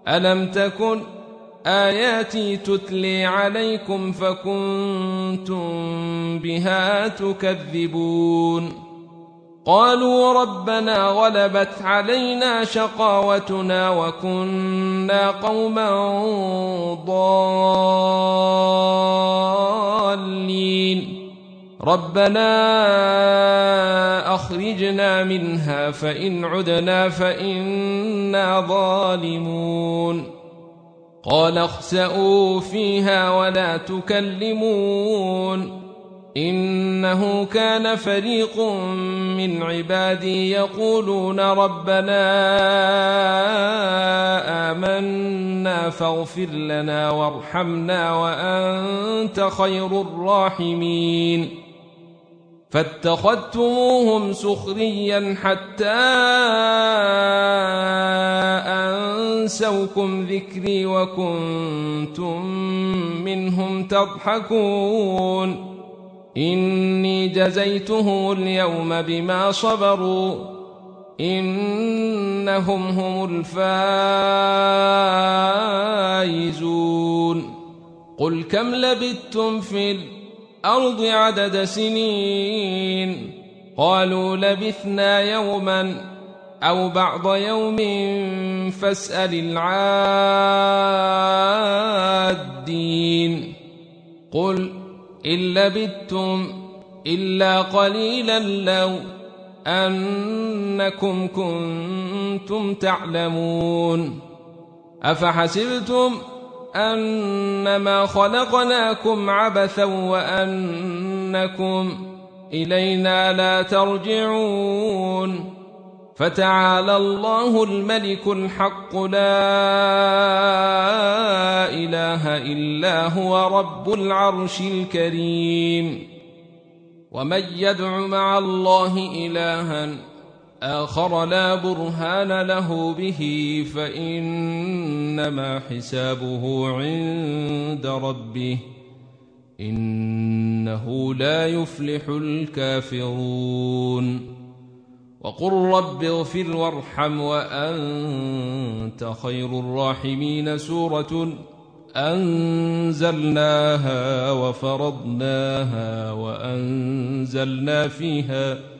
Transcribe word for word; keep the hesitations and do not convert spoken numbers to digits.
ألم تكن آياتي تتلي عليكم فكنتم بها تكذبون قالوا ربنا غلبت علينا شقاوتنا وكنا قوما ضالين ربنا أخرجنا منها فإن عدنا فإنا ظالمون قال اخسئوا فيها ولا تكلمون إنه كان فريق من عبادي يقولون ربنا آمنا فاغفر لنا وارحمنا وأنت خير الراحمين فاتخذتموهم سخريا حتى أنسوكم ذكري وكنتم منهم تضحكون إني جزيتهم اليوم بما صبروا إنهم هم الفائزون قل كم لبثتم في الأرض عدد سنين قالوا لبثنا يوما أو بعض يوم فاسأل العادين قل إن لبثتم إلا قليلا لو أنكم كنتم تعلمون أفحسبتم أنما خلقناكم عبثا وأنكم إلينا لا ترجعون فتعالى الله الملك الحق لا إله إلا هو رب العرش الكريم ومن يدع مع الله إلها آخر لا برهان له به فإنما حسابه عند ربه إنه لا يفلح الكافرون وقل رب اغفر وارحم وأنت خير الراحمين سورة أنزلناها وفرضناها وأنزلنا فيها